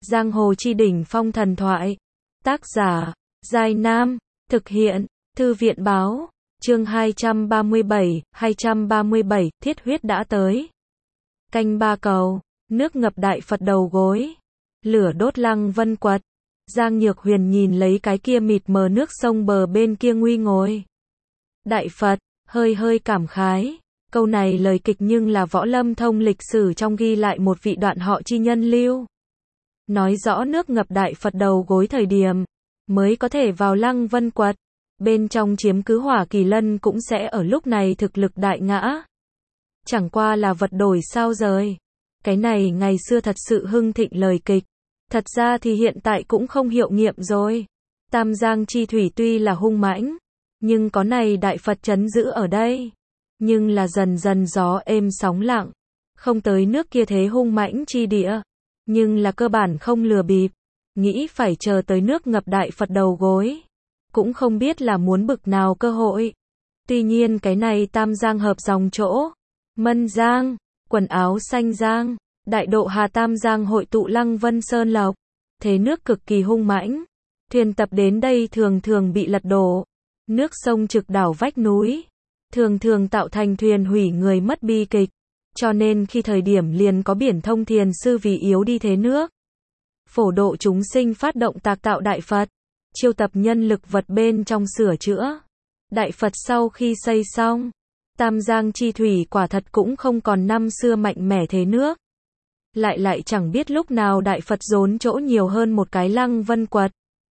Giang hồ chi đỉnh phong thần thoại. Tác giả, Giai Nam. Thực hiện, Thư viện báo. Chương 237, thiết huyết đã tới. Canh ba cầu, nước ngập Đại Phật đầu gối. Lửa đốt Lăng Vân Quật. Giang Nhược Huyền nhìn lấy cái kia mịt mờ nước sông bờ bên kia nguy ngồi. Đại Phật, hơi cảm khái. Câu này lời kịch nhưng là võ lâm thông lịch sử trong ghi lại một vị đoạn họ chi nhân lưu. Nói rõ nước ngập Đại Phật đầu gối thời điểm, mới có thể vào Lăng Vân Quật. Bên trong chiếm cứ Hỏa Kỳ Lân cũng sẽ ở lúc này thực lực đại ngã. Chẳng qua là vật đổi sao rời. Cái này ngày xưa thật sự hưng thịnh lời kịch. Thật ra thì hiện tại cũng không hiệu nghiệm rồi. Tam Giang chi thủy tuy là hung mãnh, nhưng có này Đại Phật trấn giữ ở đây. Nhưng là dần dần gió êm sóng lặng. Không tới nước kia thế hung mãnh chi địa. Nhưng là cơ bản không lừa bịp. Nghĩ phải chờ tới nước ngập Đại Phật đầu gối. Cũng không biết là muốn bực nào cơ hội. Tuy nhiên cái này Tam Giang hợp dòng chỗ. Mân Giang, quần áo xanh Giang, Đại Độ Hà Tam Giang hội tụ Lăng Vân Sơn Lộc. Thế nước cực kỳ hung mãnh. Thuyền tập đến đây thường thường bị lật đổ. Nước sông trực đảo vách núi. Thường tạo thành thuyền hủy người mất bi kịch. Cho nên khi thời điểm liền có biển thông thiền sư vì yếu đi thế nước. Phổ độ chúng sinh phát động tạc tạo Đại Phật. Chiêu tập nhân lực vật bên trong sửa chữa. Đại Phật sau khi xây xong, Tam Giang chi thủy quả thật cũng không còn năm xưa mạnh mẽ thế nước. Lại chẳng biết lúc nào Đại Phật dốn chỗ nhiều hơn một cái Lăng Vân Quật.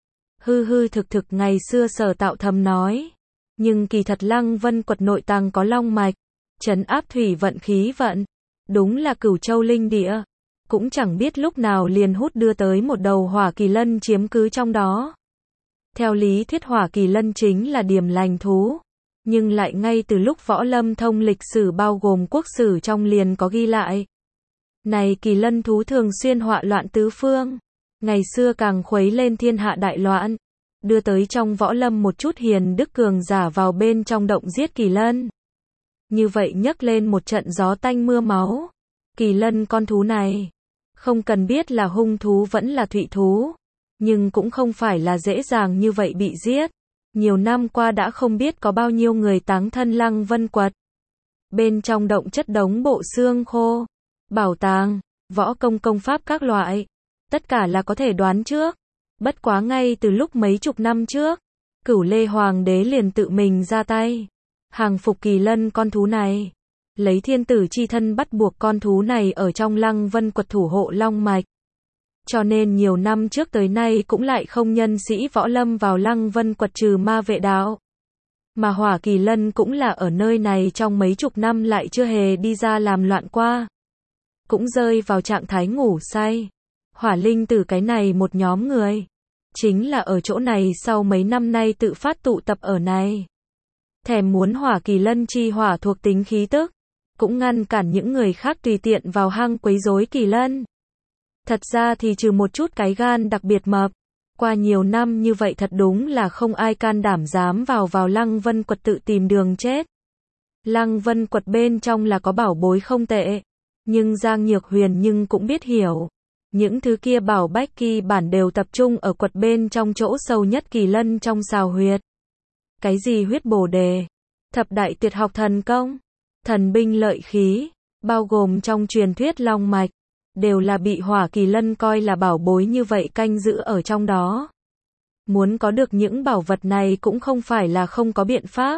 Thực ngày xưa Sở Tạo thầm nói. Nhưng kỳ thật Lăng Vân Quật nội tàng có long mạch, trấn áp thủy vận khí vận. Đúng là Cửu Châu linh địa. Cũng chẳng biết lúc nào liền hút đưa tới một đầu Hỏa Kỳ Lân chiếm cứ trong đó. Theo lý thuyết Hỏa Kỳ Lân chính là điểm lành thú. Nhưng lại ngay từ lúc võ lâm thông lịch sử bao gồm quốc sử trong liền có ghi lại. Này Kỳ Lân thú thường xuyên họa loạn tứ phương. Ngày xưa càng khuấy lên thiên hạ đại loạn. Đưa tới trong võ lâm một chút hiền đức cường giả vào bên trong động giết Kỳ Lân. Như vậy nhấc lên một trận gió tanh mưa máu. Kỳ Lân con thú này, không cần biết là hung thú vẫn là thụy thú. Nhưng cũng không phải là dễ dàng như vậy bị giết. Nhiều năm qua đã không biết có bao nhiêu người táng thân Lăng Vân Quật. Bên trong động chất đống bộ xương khô, bảo tàng, võ công pháp các loại. Tất cả là có thể đoán trước. Bất quá ngay từ lúc mấy chục năm trước, Cửu Lê Hoàng đế liền tự mình ra tay. Hàng phục Kỳ Lân con thú này. Lấy thiên tử chi thân bắt buộc con thú này ở trong Lăng Vân Quật thủ hộ long mạch. Cho nên nhiều năm trước tới nay cũng lại không nhân sĩ võ lâm vào Lăng Vân Quật trừ ma vệ đạo. Mà Hỏa Kỳ Lân cũng là ở nơi này trong mấy chục năm lại chưa hề đi ra làm loạn qua. Cũng rơi vào trạng thái ngủ say. Hỏa linh tử cái này một nhóm người. Chính là ở chỗ này sau mấy năm nay tự phát tụ tập ở này. Thèm muốn Hỏa Kỳ Lân chi hỏa thuộc tính khí tức. Cũng ngăn cản những người khác tùy tiện vào hang quấy rối Kỳ Lân. Thật ra thì trừ một chút cái gan đặc biệt mập. Qua nhiều năm như vậy thật đúng là không ai can đảm dám vào Lăng Vân Quật tự tìm đường chết. Lăng Vân Quật bên trong là có bảo bối không tệ. Nhưng Giang Nhược Huyền nhưng cũng biết hiểu. Những thứ kia bảo bách kỳ bản đều tập trung ở quật bên trong chỗ sâu nhất Kỳ Lân trong xào huyệt. Cái gì huyết bổ đề, thập đại tuyệt học thần công, thần binh lợi khí, bao gồm trong truyền thuyết long mạch. Đều là bị Hỏa Kỳ Lân coi là bảo bối như vậy canh giữ ở trong đó. Muốn có được những bảo vật này cũng không phải là không có biện pháp.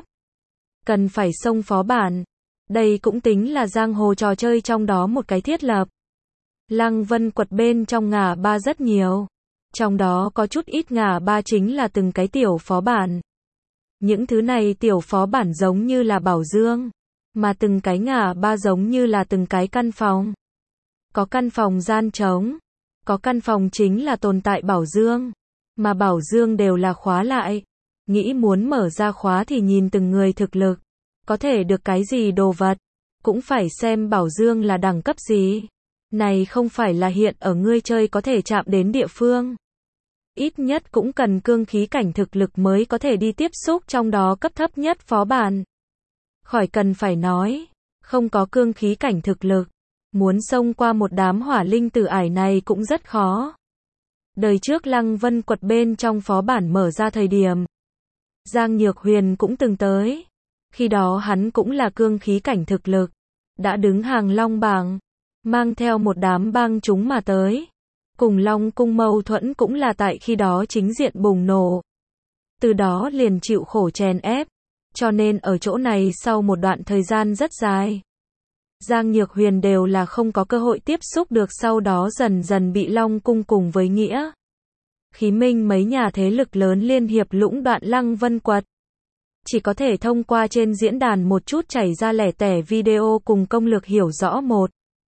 Cần phải xông phó bản. Đây cũng tính là giang hồ trò chơi trong đó một cái thiết lập. Lăng Vân Quật bên trong ngả ba rất nhiều. Trong đó có chút ít ngả ba chính là từng cái tiểu phó bản. Những thứ này tiểu phó bản giống như là bảo dương. Mà từng cái ngả ba giống như là từng cái căn phòng. Có căn phòng gian trống, có căn phòng chính là tồn tại bảo dương, mà bảo dương đều là khóa lại. Nghĩ muốn mở ra khóa thì nhìn từng người thực lực, có thể được cái gì đồ vật, cũng phải xem bảo dương là đẳng cấp gì. Này không phải là hiện ở ngươi chơi có thể chạm đến địa phương. Ít nhất cũng cần cương khí cảnh thực lực mới có thể đi tiếp xúc trong đó cấp thấp nhất phó bản. Khỏi cần phải nói, không có cương khí cảnh thực lực. Muốn xông qua một đám hỏa linh tử ải này cũng rất khó. Đời trước Lăng Vân Quật bên trong phó bản mở ra thời điểm, Giang Nhược Huyền cũng từng tới. Khi đó hắn cũng là cương khí cảnh thực lực, đã đứng hàng long bảng, mang theo một đám bang chúng mà tới. Cùng Long Cung mâu thuẫn cũng là tại khi đó chính diện bùng nổ. Từ đó liền chịu khổ chèn ép, cho nên ở chỗ này sau một đoạn thời gian rất dài, Giang Nhược Huyền đều là không có cơ hội tiếp xúc được, sau đó dần dần bị Long Cung cùng với Nghĩa Khí Minh mấy nhà thế lực lớn liên hiệp lũng đoạn Lăng Vân Quật. Chỉ có thể thông qua trên diễn đàn một chút chảy ra lẻ tẻ video cùng công lược hiểu rõ một.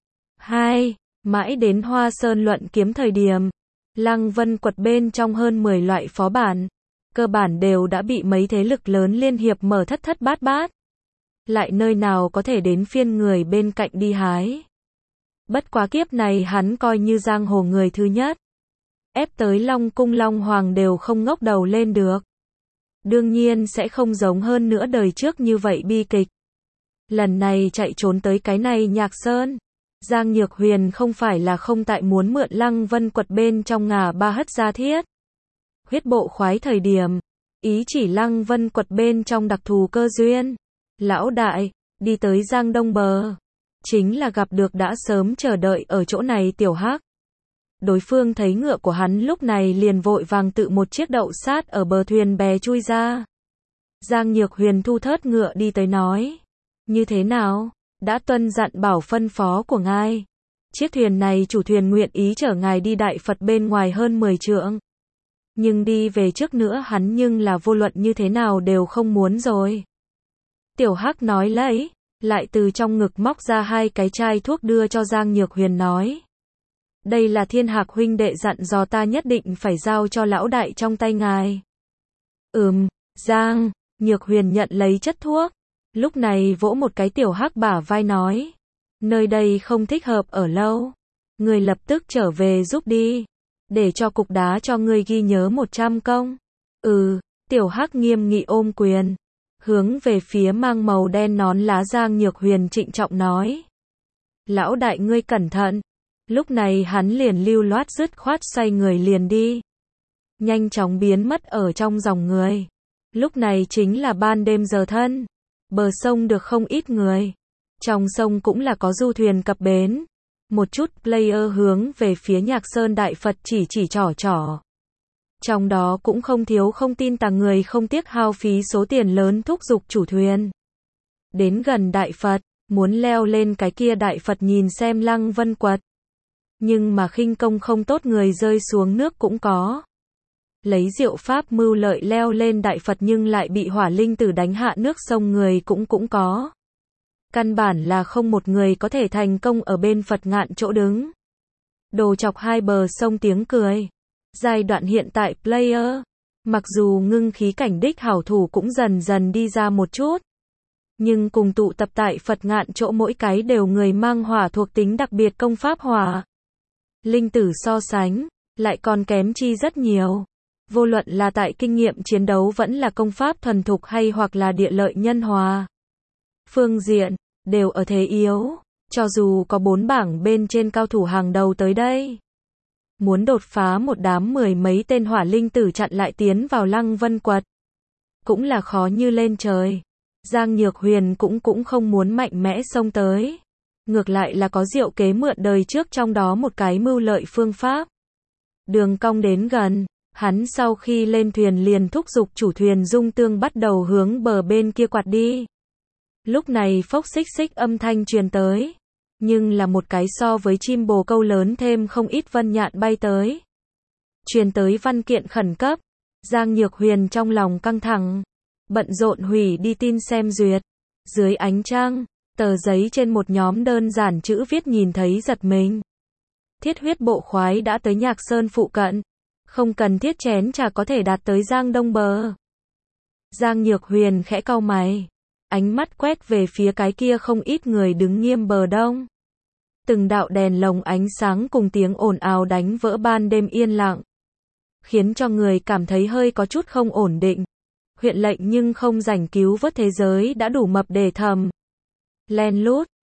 2. Mãi đến Hoa Sơn luận kiếm thời điểm, Lăng Vân Quật bên trong hơn 10 loại phó bản, cơ bản đều đã bị mấy thế lực lớn liên hiệp mở thất thất bát bát. Lại nơi nào có thể đến phiên người bên cạnh đi hái. Bất quá kiếp này hắn coi như giang hồ người thứ nhất. Ép tới Long Cung Long Hoàng đều không ngóc đầu lên được. Đương nhiên sẽ không giống hơn nữa đời trước như vậy bi kịch. Lần này chạy trốn tới cái này Nhạc Sơn. Giang Nhược Huyền không phải là không tại muốn mượn Lăng Vân Quật bên trong ngà ba hất ra thiết. Huyết bộ khoái thời điểm, ý chỉ Lăng Vân Quật bên trong đặc thù cơ duyên. Lão đại, đi tới Giang Đông bờ. Chính là gặp được đã sớm chờ đợi ở chỗ này Tiểu Hắc. Đối phương thấy ngựa của hắn lúc này liền vội vàng tự một chiếc đậu sát ở bờ thuyền bè chui ra. Giang Nhược Huyền thu thớt ngựa đi tới nói. Như thế nào? Đã tuân dặn bảo phân phó của ngài. Chiếc thuyền này chủ thuyền nguyện ý chở ngài đi Đại Phật bên ngoài hơn 10 trượng. Nhưng đi về trước nữa hắn nhưng là vô luận như thế nào đều không muốn rồi. Tiểu Hắc nói lấy, lại từ trong ngực móc ra 2 cái chai thuốc đưa cho Giang Nhược Huyền nói. Đây là Thiên Hạc huynh đệ dặn dò ta nhất định phải giao cho lão đại trong tay ngài. Giang Nhược Huyền nhận lấy chất thuốc. Lúc này vỗ một cái Tiểu Hắc bả vai nói. Nơi đây không thích hợp ở lâu. Người lập tức trở về giúp đi. Để cho cục đá cho ngươi ghi nhớ 100 công. Tiểu Hắc nghiêm nghị ôm quyền. Hướng về phía mang màu đen nón lá Giang Nhược Huyền trịnh trọng nói. Lão đại ngươi cẩn thận. Lúc này hắn liền lưu loát dứt khoát xoay người liền đi. Nhanh chóng biến mất ở trong dòng người. Lúc này chính là ban đêm giờ thân. Bờ sông được không ít người. Trong sông cũng là có du thuyền cập bến. Một chút player hướng về phía Nhạc Sơn Đại Phật chỉ trỏ. Trong đó cũng không thiếu không tin tà người không tiếc hao phí số tiền lớn thúc giục chủ thuyền. Đến gần Đại Phật, muốn leo lên cái kia Đại Phật nhìn xem Lăng Vân Quật. Nhưng mà khinh công không tốt người rơi xuống nước cũng có. Lấy diệu pháp mưu lợi leo lên Đại Phật nhưng lại bị hỏa linh tử đánh hạ nước sông người cũng có. Căn bản là không một người có thể thành công ở bên Phật ngạn chỗ đứng. Đồ chọc hai bờ sông tiếng cười. Giai đoạn hiện tại player, mặc dù ngưng khí cảnh đích hảo thủ cũng dần dần đi ra một chút. Nhưng cùng tụ tập tại Phật ngạn chỗ mỗi cái đều người mang hỏa thuộc tính đặc biệt công pháp hỏa. Linh tử so sánh, lại còn kém chi rất nhiều. Vô luận là tại kinh nghiệm chiến đấu vẫn là công pháp thuần thục hay hoặc là địa lợi nhân hòa. Phương diện, đều ở thế yếu, cho dù có 4 bảng bên trên cao thủ hàng đầu tới đây. Muốn đột phá một đám 10 mấy tên hỏa linh tử chặn lại tiến vào Lăng Vân Quật. Cũng là khó như lên trời. Giang Nhược Huyền cũng không muốn mạnh mẽ xông tới. Ngược lại là có diệu kế mượn đời trước trong đó một cái mưu lợi phương pháp. Đường cong đến gần, hắn sau khi lên thuyền liền thúc giục chủ thuyền dung tương bắt đầu hướng bờ bên kia quạt đi. Lúc này phốc xích xích âm thanh truyền tới. Nhưng là một cái so với chim bồ câu lớn thêm không ít vân nhạn bay tới. Truyền tới văn kiện khẩn cấp. Giang Nhược Huyền trong lòng căng thẳng. Bận rộn hủy đi tin xem duyệt. Dưới ánh trăng, tờ giấy trên một nhóm đơn giản chữ viết nhìn thấy giật mình. Thiết huyết bộ khoái đã tới Nhạc Sơn phụ cận. Không cần thiết chén trà có thể đạt tới Giang Đông bờ. Giang Nhược Huyền khẽ cau mày. Ánh mắt quét về phía cái kia không ít người đứng nghiêm bờ đông. Từng đạo đèn lồng ánh sáng cùng tiếng ồn ào đánh vỡ ban đêm yên lặng. Khiến cho người cảm thấy hơi có chút không ổn định. Huyện lệnh nhưng không rảnh cứu vớt thế giới đã đủ mập để thầm. Len lút,